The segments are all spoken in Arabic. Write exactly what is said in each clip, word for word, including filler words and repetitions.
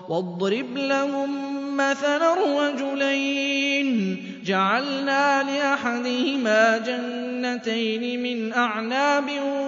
واضرب لهم مثلا رجلين جعلنا لأحدهما جنتين من أعناب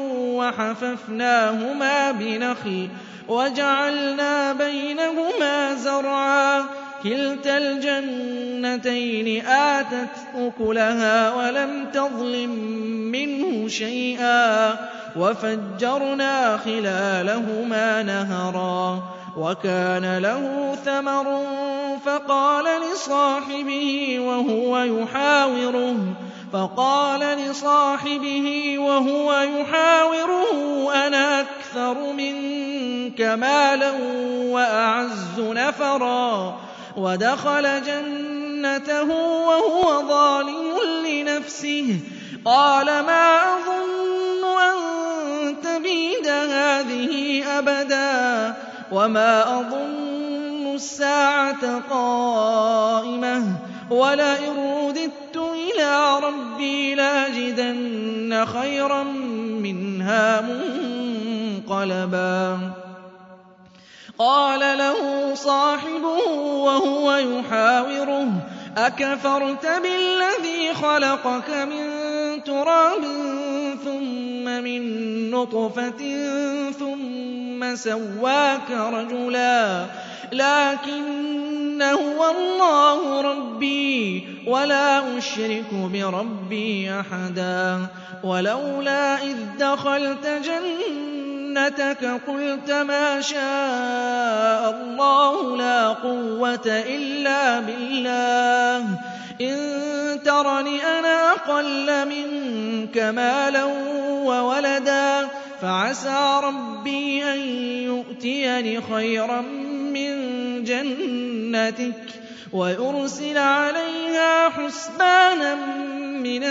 وحففناهما بنخل وجعلنا بينهما زرعا كلتا الجنتين آتت أكلها ولم تظلم منه شيئا وفجرنا خلالهما نهرا وكان له ثمر فقال لصاحبه وهو يحاوره فقال لصاحبه وهو يحاوره أنا أكثر منك مالا وأعز نفرا ودخل جنته وهو ظالم لنفسه قال ما أظن أن تبيد هذه أبدا وما أظن الساعة قائمة ولئن رددت إلى ربي لأجدن خيرا منها منقلبا قال له صاحبه وهو يحاوره أكفرت بالذي خلقك من تراب ثم من نطفة ثم سواك رجلا لكن هو الله ربي ولا أشرك بربي أحدا ولولا إذ دخلت جنتك قلت ما شاء الله لا قوة إلا بالله إن ترني أنا أقل منك مالا وولدا فعسى ربي أن يؤتيني خيرا من جنتك ويرسل عليها حسبانا من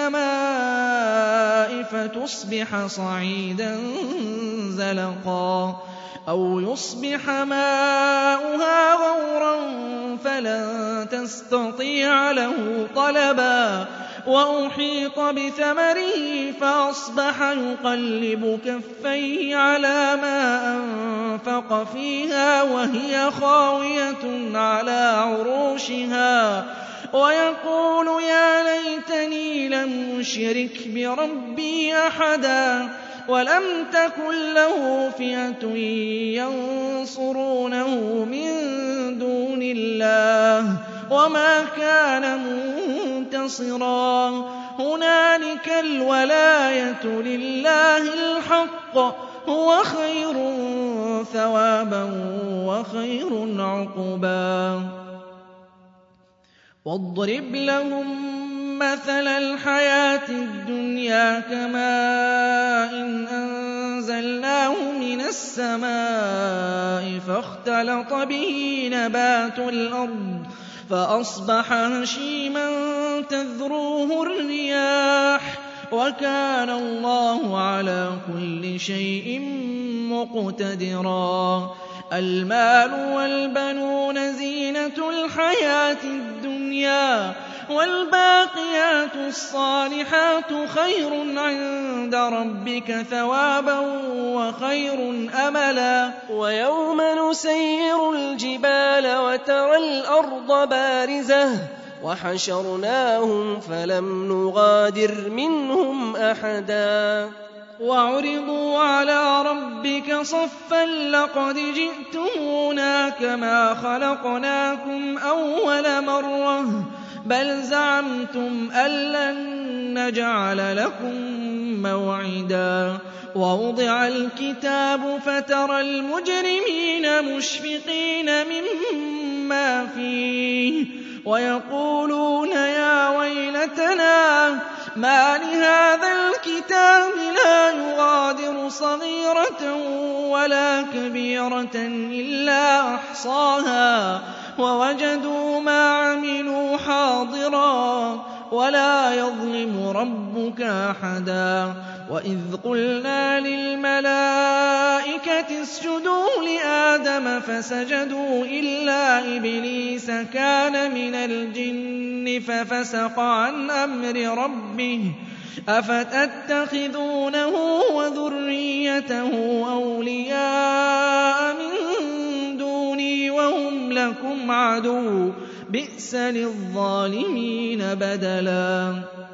السماء فتصبح صعيدا زلقا أو يصبح ماؤها غورا فلن تستطيع له طلبا وأحيط بثمره فأصبح يقلب كفيه على ما أنفق فيها وهي خاوية على عروشها ويقول يا ليتني لم أشرك بربي أحدا ولم تكن له فئة ينصرونه من دون الله وما كان منتصرا هنالك الولاية لله الحق هو خير ثوابا وخير عقبا واضرب لهم مثل الحياة الدنيا كماء إن أنزلناه من السماء فاختلط به نبات الأرض فأصبح هشيما تذروه الرياح وكان الله على كل شيء مقتدرا المال والبنون زينة الحياة الدنيا والباقيات الصالحات خير عند ربك ثوابا وخير أملا ويوم نسير الجبال وترى الأرض بارزة وحشرناهم فلم نغادر منهم أحدا وعرضوا على ربك صفا لقد جئتمونا كما خلقناكم أول مرة بل زعمتم أن لن نجعل لكم موعدا ووضع الكتاب فترى المجرمين مشفقين مما فيه ويقولون يا ويلتنا ما لهذا الكتاب لا يغادر صغيرة ولا كبيرة إلا أحصاها ووجدوا ما عملوا حاضرا ولا يظلم ربك أحدا وإذ قلنا للملائكة اسجدوا لآدم فسجدوا إلا إبليس كان من الجن ففسق عن أمر ربه أفتتخذونه وذريته أولياء من دوني وهم لكم عدو بئس للظالمين بدلا